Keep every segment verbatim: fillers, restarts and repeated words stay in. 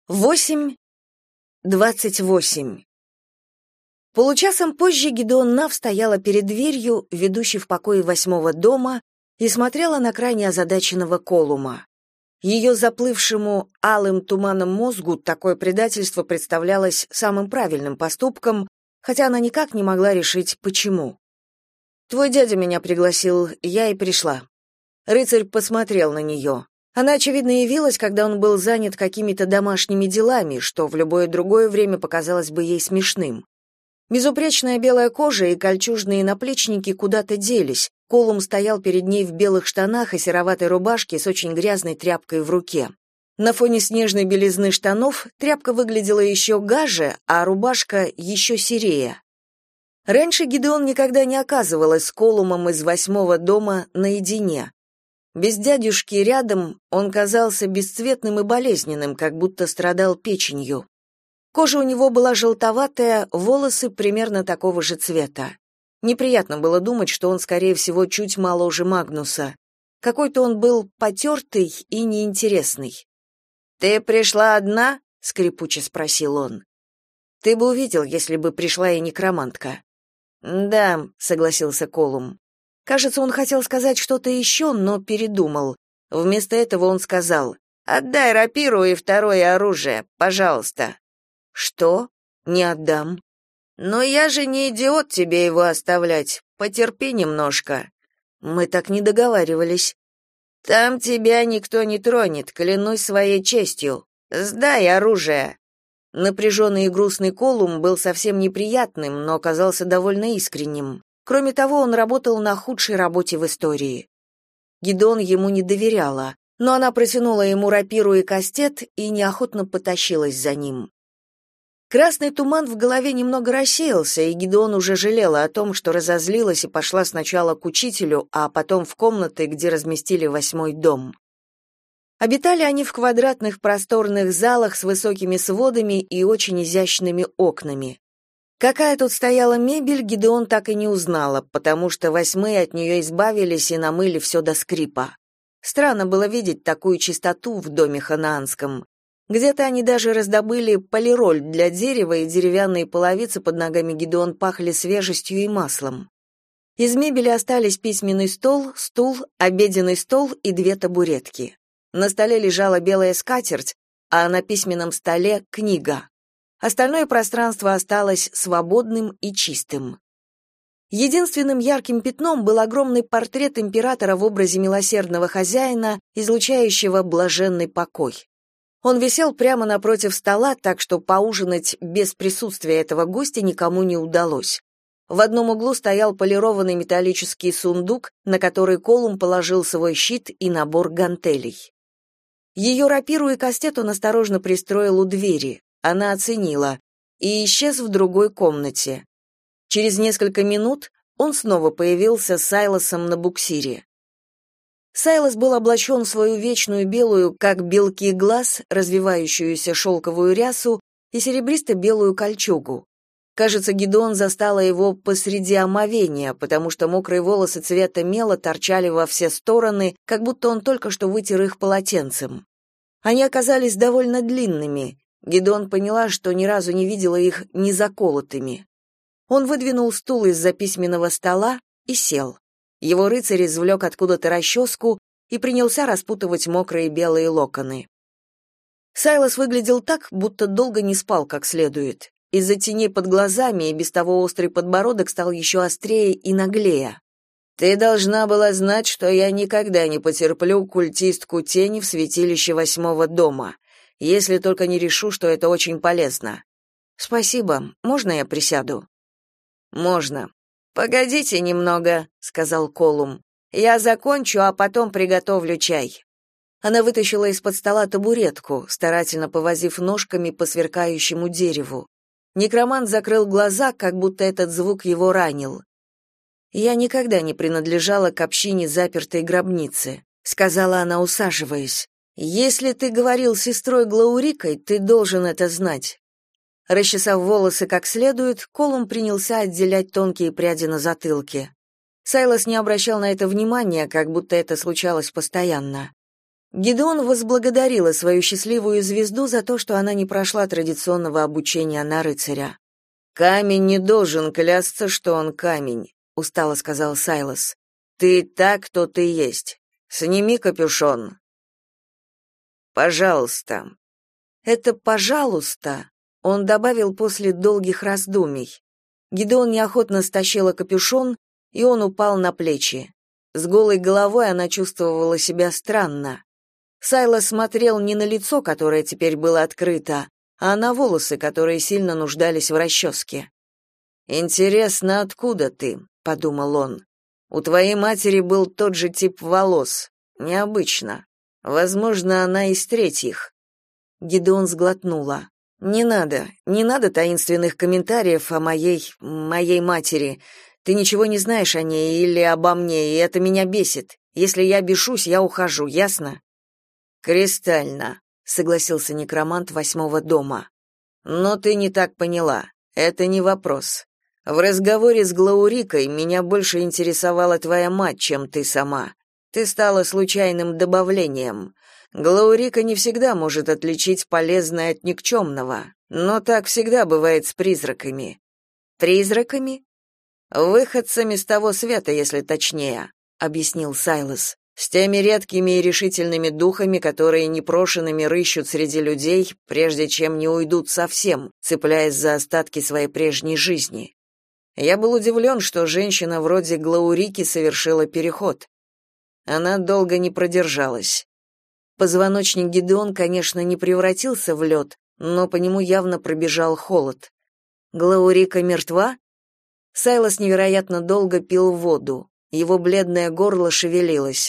Восемь двадцать восемь. Получасом позже Гидеон Нав стояла перед дверью, ведущей в покои восьмого дома, и смотрела на крайне озадаченного Колума. Ее заплывшему алым туманом мозгу такое предательство представлялось самым правильным поступком, хотя она никак не могла решить, почему. «Твой дядя меня пригласил, я и пришла». Рыцарь посмотрел на нее. Она, очевидно, явилась, когда он был занят какими-то домашними делами, что в любое другое время показалось бы ей смешным. Безупречная белая кожа и кольчужные наплечники куда-то делись. Колум стоял перед ней в белых штанах и сероватой рубашке с очень грязной тряпкой в руке. На фоне снежной белизны штанов тряпка выглядела еще гаже, а рубашка еще серее. Раньше Гидеон никогда не оказывалась с Колумом из восьмого дома наедине. Без дядюшки рядом он казался бесцветным и болезненным, как будто страдал печенью. Кожа у него была желтоватая, волосы примерно такого же цвета. Неприятно было думать, что он, скорее всего, чуть моложе Магнуса. Какой-то он был потертый и неинтересный. «Ты пришла одна?» — скрипуче спросил он. «Ты бы увидел, если бы пришла и некромантка». «Да», — согласился Колум. Кажется, он хотел сказать что-то еще, но передумал. Вместо этого он сказал: «Отдай рапиру и второе оружие, пожалуйста». «Что? Не отдам». «Но я же не идиот тебе его оставлять. Потерпи немножко». «Мы так не договаривались». «Там тебя никто не тронет, клянусь своей честью. Сдай оружие». Напряженный и грустный Колум был совсем неприятным, но оказался довольно искренним. Кроме того, он работал на худшей работе в истории. Гидеон ему не доверяла, но она протянула ему рапиру и кастет и неохотно потащилась за ним. Красный туман в голове немного рассеялся, и Гидеон уже жалела о том, что разозлилась и пошла сначала к учителю, а потом в комнаты, где разместили восьмой дом. Обитали они в квадратных просторных залах с высокими сводами и очень изящными окнами. Какая тут стояла мебель, Гидеон так и не узнала, потому что восьмые от нее избавились и намыли все до скрипа. Странно было видеть такую чистоту в доме ханаанском. Где-то они даже раздобыли полироль для дерева, и деревянные половицы под ногами Гидеон пахли свежестью и маслом. Из мебели остались письменный стол, стул, обеденный стол и две табуретки. На столе лежала белая скатерть, а на письменном столе — книга. Остальное пространство осталось свободным и чистым. Единственным ярким пятном был огромный портрет императора в образе милосердного хозяина, излучающего блаженный покой. Он висел прямо напротив стола, так что поужинать без присутствия этого гостя никому не удалось. В одном углу стоял полированный металлический сундук, на который Колум положил свой щит и набор гантелей. Ее рапиру и кастет он осторожно пристроил у двери. Она оценила и исчез в другой комнате. Через несколько минут он снова появился с Сайлосом на буксире. Сайлос был облачен в свою вечную белую, как белки глаз, развивающуюся шелковую рясу и серебристо-белую кольчугу. Кажется, Гидеон застала его посреди омовения, потому что мокрые волосы цвета мела торчали во все стороны, как будто он только что вытер их полотенцем. Они оказались довольно длинными. Гидеон поняла, что ни разу не видела их незаколотыми. Он выдвинул стул из-за письменного стола и сел. Его рыцарь извлек откуда-то расческу и принялся распутывать мокрые белые локоны. Сайлос выглядел так, будто долго не спал как следует. Из-за теней под глазами и без того острый подбородок стал еще острее и наглее. «Ты должна была знать, что я никогда не потерплю культистку тени в святилище восьмого дома. Если только не решу, что это очень полезно». «Спасибо. Можно я присяду?» «Можно». «Погодите немного», — сказал Колум. «Я закончу, а потом приготовлю чай». Она вытащила из-под стола табуретку, старательно повозив ножками по сверкающему дереву. Некромант закрыл глаза, как будто этот звук его ранил. «Я никогда не принадлежала к общине запертой гробницы», — сказала она, усаживаясь. «Если ты говорил с сестрой Глаурикой, ты должен это знать». Расчесав волосы как следует, Колум принялся отделять тонкие пряди на затылке. Сайлос не обращал на это внимания, как будто это случалось постоянно. Гидеон возблагодарила свою счастливую звезду за то, что она не прошла традиционного обучения на рыцаря. «Камень не должен клясться, что он камень», — устало сказал Сайлос. «Ты так, кто ты есть. Сними капюшон». «Пожалуйста». Это «пожалуйста» он добавил после долгих раздумий. Гидеон неохотно стащила капюшон, и он упал на плечи. С голой головой она чувствовала себя странно. Сайлос смотрел не на лицо, которое теперь было открыто, а на волосы, которые сильно нуждались в расческе. «Интересно, откуда ты?» — подумал он. «У твоей матери был тот же тип волос. Необычно. Возможно, она из третьих». Гидеон сглотнула. «Не надо, не надо таинственных комментариев о моей... моей матери. Ты ничего не знаешь о ней или обо мне, и это меня бесит. Если я бешусь, я ухожу, ясно?» «Кристально», — согласился некромант восьмого дома. «Но ты не так поняла. Это не вопрос. В разговоре с Глаурикой меня больше интересовала твоя мать, чем ты сама. Ты стала случайным добавлением. Глаурика не всегда может отличить полезное от никчемного, но так всегда бывает с призраками». «Призраками?» «Выходцами с того света, если точнее», — объяснил Сайлос. «С теми редкими и решительными духами, которые непрошенными рыщут среди людей, прежде чем не уйдут совсем, цепляясь за остатки своей прежней жизни. Я был удивлен, что женщина вроде Глаурики совершила переход. Она долго не продержалась». Позвоночник Гидеон, конечно, не превратился в лед, но по нему явно пробежал холод. «Глаурика мертва?» Сайлос невероятно долго пил воду. Его бледное горло шевелилось.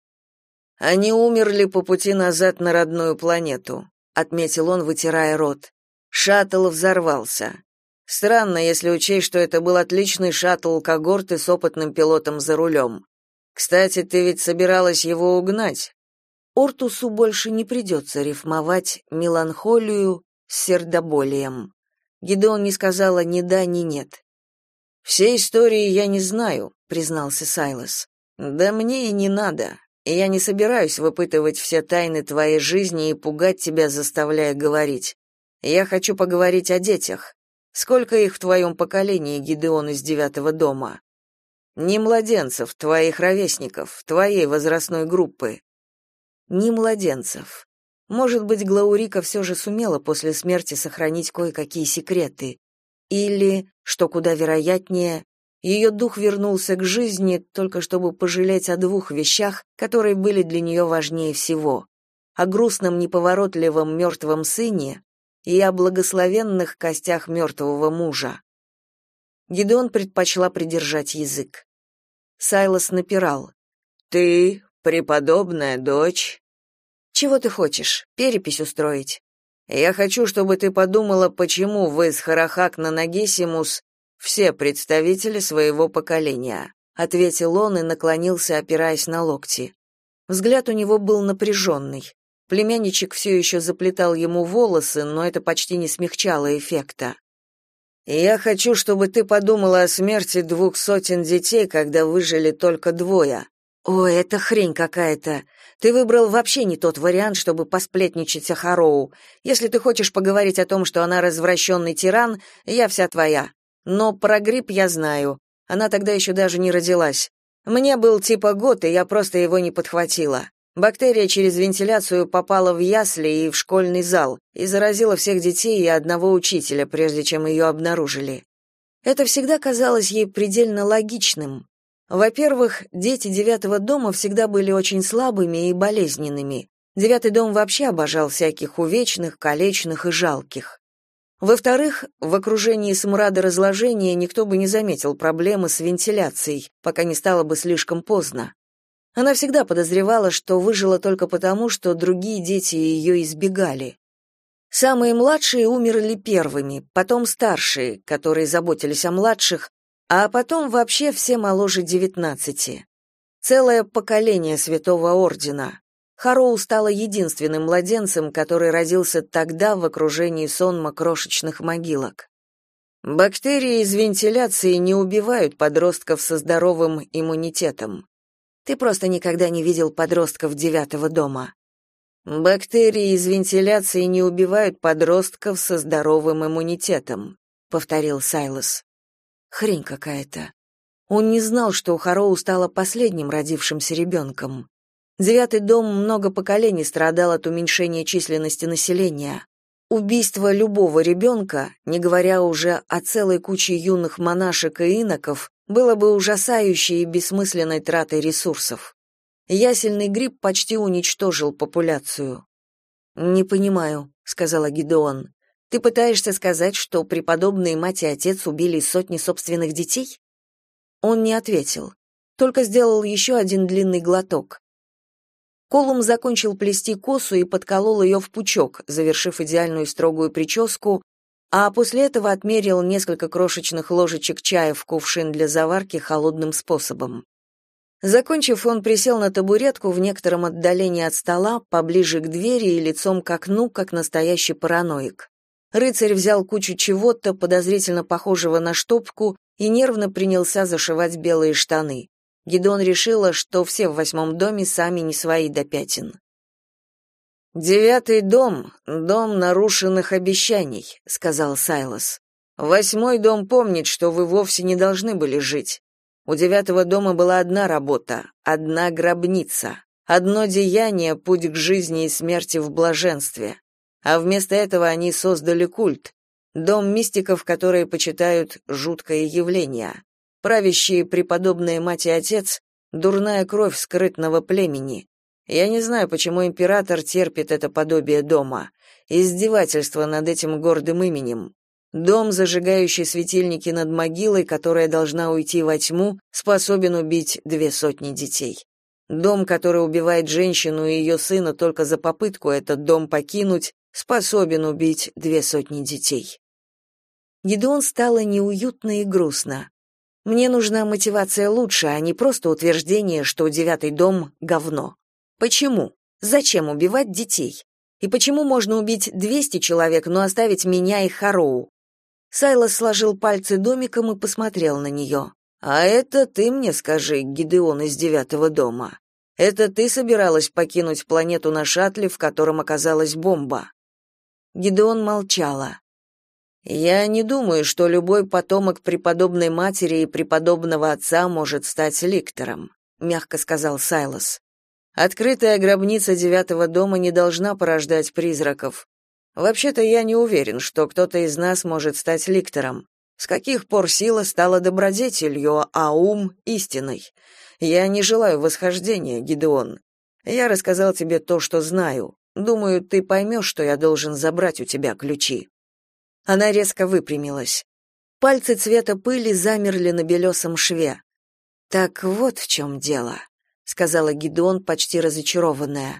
«Они умерли по пути назад на родную планету», — отметил он, вытирая рот. «Шаттл взорвался. Странно, если учесть, что это был отличный шаттл когорты с опытным пилотом за рулем. Кстати, ты ведь собиралась его угнать». Ортусу больше не придется рифмовать меланхолию с сердоболием. Гидеон не сказала ни да, ни нет. «Всей истории я не знаю», — признался Сайлос. «Да мне и не надо. И я не собираюсь выпытывать все тайны твоей жизни и пугать тебя, заставляя говорить. Я хочу поговорить о детях. Сколько их в твоем поколении, Гидеон из девятого дома? Не младенцев, твоих ровесников, твоей возрастной группы». Не младенцев. Может быть, Глаурика все же сумела после смерти сохранить кое-какие секреты. Или, что куда вероятнее, ее дух вернулся к жизни, только чтобы пожалеть о двух вещах, которые были для нее важнее всего: о грустном неповоротливом мертвом сыне и о благословенных костях мертвого мужа. Гидеон предпочла придержать язык. Сайлос напирал. «Ты, преподобная дочь...» «Чего ты хочешь? Перепись устроить?» «Я хочу, чтобы ты подумала, почему вы с Харахак-на-Нагесимус все представители своего поколения», — ответил он и наклонился, опираясь на локти. Взгляд у него был напряженный. Племянничек все еще заплетал ему волосы, но это почти не смягчало эффекта. «Я хочу, чтобы ты подумала о смерти двух сотен детей, когда выжили только двое». «Ой, это хрень какая-то. Ты выбрал вообще не тот вариант, чтобы посплетничать о Хароу. Если ты хочешь поговорить о том, что она развращенный тиран, я вся твоя. Но про грипп я знаю. Она тогда еще даже не родилась. Мне был типа год, и я просто его не подхватила. Бактерия через вентиляцию попала в ясли и в школьный зал и заразила всех детей и одного учителя, прежде чем ее обнаружили. Это всегда казалось ей предельно логичным. Во-первых, дети девятого дома всега были очень слабыми и болезненными. Девятый дом вообще обожал всяких увечных, калечных и жалких. Во-вторых, в окружении смрада разложения никто бы не заметил проблемы с вентиляцией, пока не стало бы слишком поздно. Она всегда подозревала, что выжила только потому, что другие дети ее избегали. Самые младшие умерли первыми, потом старшие, которые заботились о младших, а потом вообще все моложе девятнадцати. Целое поколение Святого Ордена. Хароу стала единственным младенцем, который родился тогда в окружении сонма крошечных могилок. Бактерии из вентиляции не убивают подростков со здоровым иммунитетом. Ты просто никогда не видел подростков девятого дома. Бактерии из вентиляции не убивают подростков со здоровым иммунитетом, повторил Сайлос. Хрень какая-то. Он не знал, что Хароу стала последним родившимся ребенком. Девятый дом много поколений страдал от уменьшения численности населения. Убийство любого ребенка, не говоря уже о целой куче юных монашек и иноков, было бы ужасающей и бессмысленной тратой ресурсов. Ясельный грипп почти уничтожил популяцию. «Не понимаю», — сказала Гидеон. «Ты пытаешься сказать, что преподобные мать и отец убили сотни собственных детей?» Он не ответил, только сделал еще один длинный глоток. Колум закончил плести косу и подколол ее в пучок, завершив идеальную строгую прическу, а после этого отмерил несколько крошечных ложечек чая в кувшин для заварки холодным способом. Закончив, он присел на табуретку в некотором отдалении от стола, поближе к двери и лицом к окну, как настоящий параноик. Рыцарь взял кучу чего-то, подозрительно похожего на штопку, и нервно принялся зашивать белые штаны. Гидеон решила, что все в восьмом доме сами не свои до пятен. «Девятый дом — дом нарушенных обещаний», — сказал Сайлос. «Восьмой дом помнит, что вы вовсе не должны были жить. У девятого дома была одна работа, одна гробница, одно деяние — путь к жизни и смерти в блаженстве. А вместо этого они создали культ, дом мистиков, которые почитают жуткое явление. Правящие преподобные мать и отец — дурная кровь скрытного племени. Я не знаю, почему император терпит это подобие дома. Издевательство над этим гордым именем. Дом, зажигающий светильники над могилой, которая должна уйти во тьму, способен убить две сотни детей. Дом, который убивает женщину и ее сына только за попытку этот дом покинуть, способен убить две сотни детей. Гидеон стало неуютно и грустно. Мне нужна мотивация лучше, а не просто утверждение, что девятый дом — говно. Почему? Зачем убивать детей? И почему можно убить двести человек, но оставить меня и Хароу? Сайлос сложил пальцы домиком и посмотрел на нее. «А это ты мне скажи, Гидеон из девятого дома. Это ты собиралась покинуть планету на шаттле, в котором оказалась бомба?» Гидеон молчала. «Я не думаю, что любой потомок преподобной матери и преподобного отца может стать ликтором», — мягко сказал Сайлос. «Открытая гробница девятого дома не должна порождать призраков. Вообще-то я не уверен, что кто-то из нас может стать ликтором. С каких пор сила стала добродетелью, а ум — истиной? Я не желаю восхождения, Гидеон. Я рассказал тебе то, что знаю. Думаю, ты поймешь, что я должен забрать у тебя ключи». Она резко выпрямилась. Пальцы цвета пыли замерли на белесом шве. «Так вот в чем дело», — сказала Гидеон, почти разочарованная.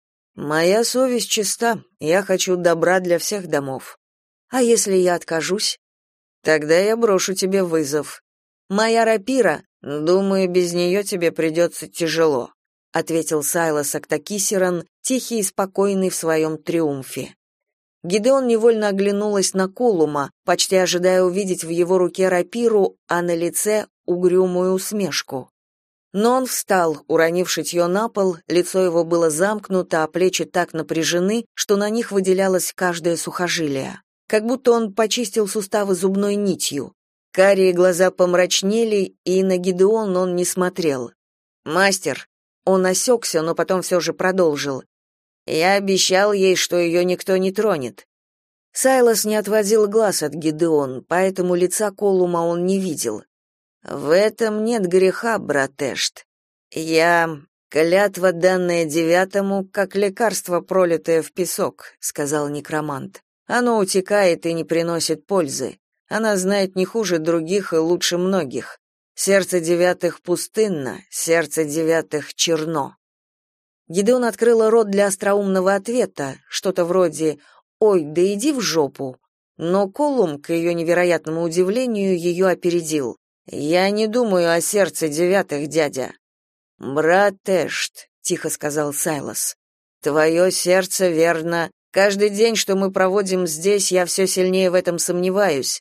«Моя совесть чиста, я хочу добра для всех домов. А если я откажусь? Тогда я брошу тебе вызов. Моя рапира, думаю, без нее тебе придется тяжело», — ответил Сайлос Актакисеран, тихий и спокойный в своем триумфе. Гидеон невольно оглянулась на Колума, почти ожидая увидеть в его руке рапиру, а на лице угрюмую усмешку. Но он встал, уронив шитье на пол, лицо его было замкнуто, а плечи так напряжены, что на них выделялось каждое сухожилие. Как будто он почистил суставы зубной нитью. Карие глаза помрачнели, и на Гидеон он не смотрел. «Мастер!» Он осекся, но потом все же продолжил. «Я обещал ей, что ее никто не тронет». Сайлос не отводил глаз от Гидеон, поэтому лица Колума он не видел. «В этом нет греха, брат Эшт. Я... клятва, данная девятому, как лекарство, пролитое в песок», — сказал некромант. «Оно утекает и не приносит пользы. Она знает не хуже других и лучше многих. Сердце девятых пустынно, сердце девятых черно». Гидеон открыла рот для остроумного ответа, что-то вроде «Ой, да иди в жопу». Но Колум, к ее невероятному удивлению, ее опередил. «Я не думаю о сердце девятых, дядя». «Брат Эшт», — тихо сказал Сайлос, — «твое сердце верно. Каждый день, что мы проводим здесь, я все сильнее в этом сомневаюсь.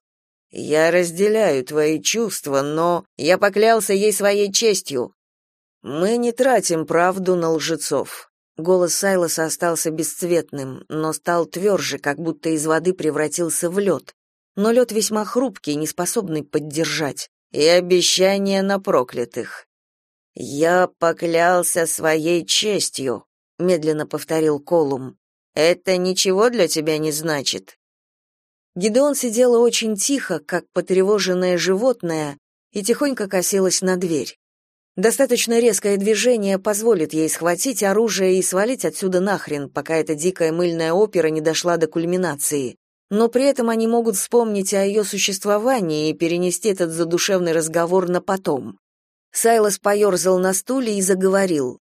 Я разделяю твои чувства, но я поклялся ей своей честью. Мы не тратим правду на лжецов. Голос Сайлоса остался бесцветным, но стал тверже, как будто из воды превратился в лед. Но лед весьма хрупкий, не способный поддержать. И обещание на проклятых. «Я поклялся своей честью», — медленно повторил Колум. «Это ничего для тебя не значит?» Гидеон сидела очень тихо, как потревоженное животное, и тихонько косилась на дверь. Достаточно резкое движение позволит ей схватить оружие и свалить отсюда нахрен, пока эта дикая мыльная опера не дошла до кульминации. Но при этом они могут вспомнить о ее существовании и перенести этот задушевный разговор на потом. Сайлос поерзал на стуле и заговорил.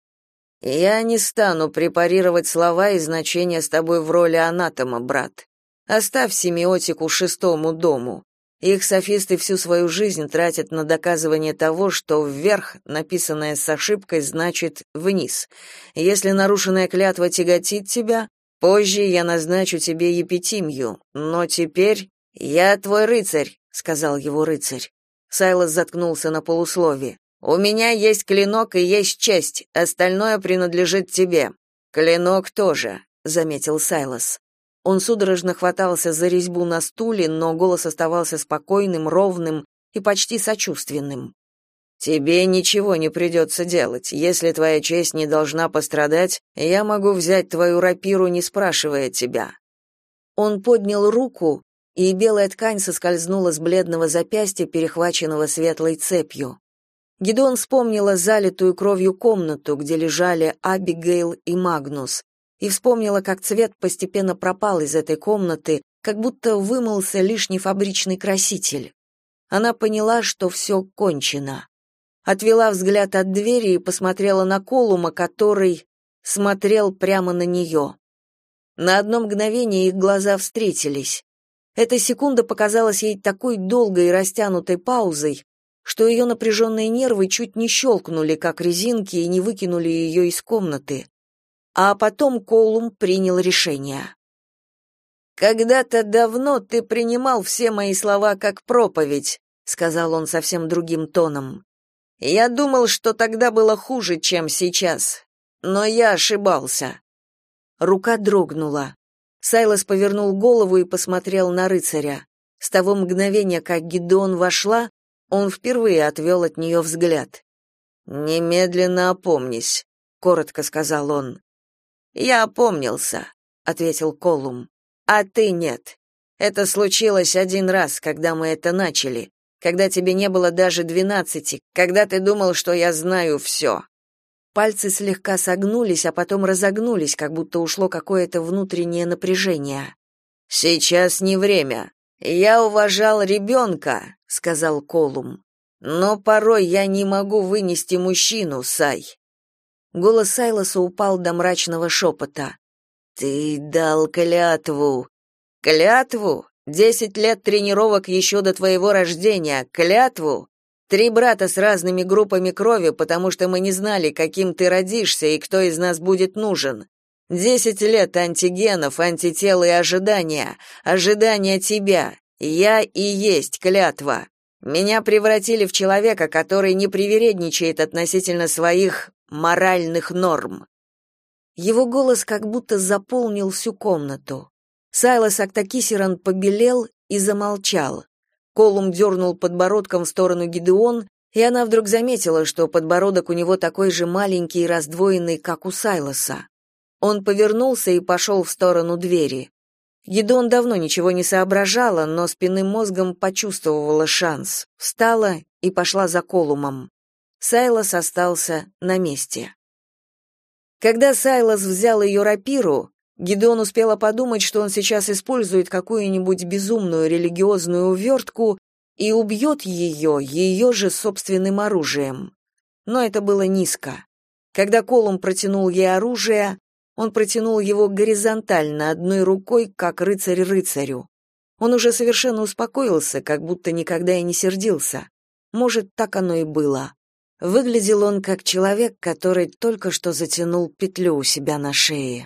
«Я не стану препарировать слова и значения с тобой в роли анатома, брат. Оставь семиотику шестому дому. Их софисты всю свою жизнь тратят на доказывание того, что вверх, написанное с ошибкой, значит вниз. Если нарушенная клятва тяготит тебя, позже я назначу тебе епитимию, но теперь я твой рыцарь», — сказал его рыцарь. Сайлос заткнулся на полуслове. «У меня есть клинок и есть честь, остальное принадлежит тебе». «Клинок тоже», — заметил Сайлос. Он судорожно хватался за резьбу на стуле, но голос оставался спокойным, ровным и почти сочувственным. «Тебе ничего не придется делать. Если твоя честь не должна пострадать, я могу взять твою рапиру, не спрашивая тебя». Он поднял руку, и белая ткань соскользнула с бледного запястья, перехваченного светлой цепью. Гидеон вспомнила залитую кровью комнату, где лежали Абигейл и Магнус, и вспомнила, как цвет постепенно пропал из этой комнаты, как будто вымылся лишний фабричный краситель. Она поняла, что все кончено. Отвела взгляд от двери и посмотрела на Колума, который смотрел прямо на нее. На одно мгновение их глаза встретились. Эта секунда показалась ей такой долгой и растянутой паузой, что ее напряженные нервы чуть не щелкнули, как резинки, и не выкинули ее из комнаты. А потом Колум принял решение. «Когда-то давно ты принимал все мои слова как проповедь», — сказал он совсем другим тоном. «Я думал, что тогда было хуже, чем сейчас, но я ошибался». Рука дрогнула. Сайлос повернул голову и посмотрел на рыцаря. С того мгновения, как Гидеон вошла, он впервые отвел от нее взгляд. «Немедленно опомнись», — коротко сказал он. «Я опомнился», — ответил Колум. «А ты нет. Это случилось один раз, когда мы это начали, когда тебе не было даже двенадцати, когда ты думал, что я знаю все». Пальцы слегка согнулись, а потом разогнулись, как будто ушло какое-то внутреннее напряжение. «Сейчас не время. Я уважал ребенка», — сказал Колум. «Но порой я не могу вынести мужчину, Сай». Голос Сайлоса упал до мрачного шепота. «Ты дал клятву». «Клятву? Десять лет тренировок еще до твоего рождения. Клятву? Три брата с разными группами крови, потому что мы не знали, каким ты родишься и кто из нас будет нужен. Десять лет антигенов, антител и ожидания. Ожидания тебя. Я и есть клятва. Меня превратили в человека, который не привередничает относительно своих моральных норм». Его голос как будто заполнил всю комнату. Сайлос Актакисеран побелел и замолчал. Колум дернул подбородком в сторону Гидеон, и она вдруг заметила, что подбородок у него такой же маленький и раздвоенный, как у Сайлоса. Он повернулся и пошел в сторону двери. Гидеон давно ничего не соображала, но спинным мозгом почувствовала шанс, встала и пошла за Колумом. Сайлос остался на месте. Когда Сайлос взял ее рапиру, Гидеон успела подумать, что он сейчас использует какую-нибудь безумную религиозную увертку и убьет ее, ее же собственным оружием. Но это было низко. Когда Колум протянул ей оружие, он протянул его горизонтально, одной рукой, как рыцарь рыцарю. Он уже совершенно успокоился, как будто никогда и не сердился. Может, так оно и было. Выглядел он как человек, который только что затянул петлю у себя на шее.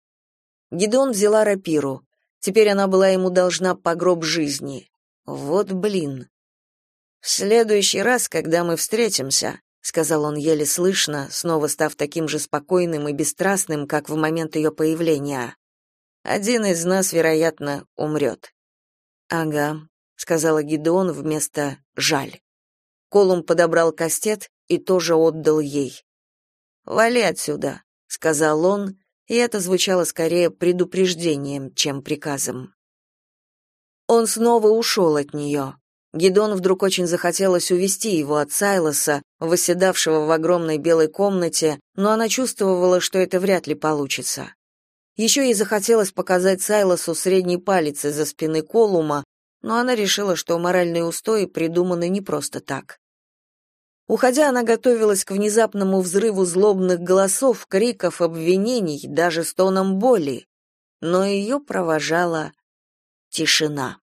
Гидеон взяла рапиру. Теперь она была ему должна по гроб жизни. Вот блин. «В следующий раз, когда мы встретимся», — сказал он еле слышно, снова став таким же спокойным и бесстрастным, как в момент ее появления. Один из нас, вероятно, умрет». «Ага», — сказала Гидеон вместо «жаль». Колумб подобрал кастет и тоже отдал ей. «Вали отсюда», — сказал он, и это звучало скорее предупреждением, чем приказом. Он снова ушел от нее. Гидеон вдруг очень захотелось увести его от Сайлоса, восседавшего в огромной белой комнате, но она чувствовала, что это вряд ли получится. Еще ей захотелось показать Сайлосу средний палец из-за спины Колума, но она решила, что моральные устои придуманы не просто так. Уходя, она готовилась к внезапному взрыву злобных голосов, криков, обвинений, даже стоном боли, но ее провожала тишина.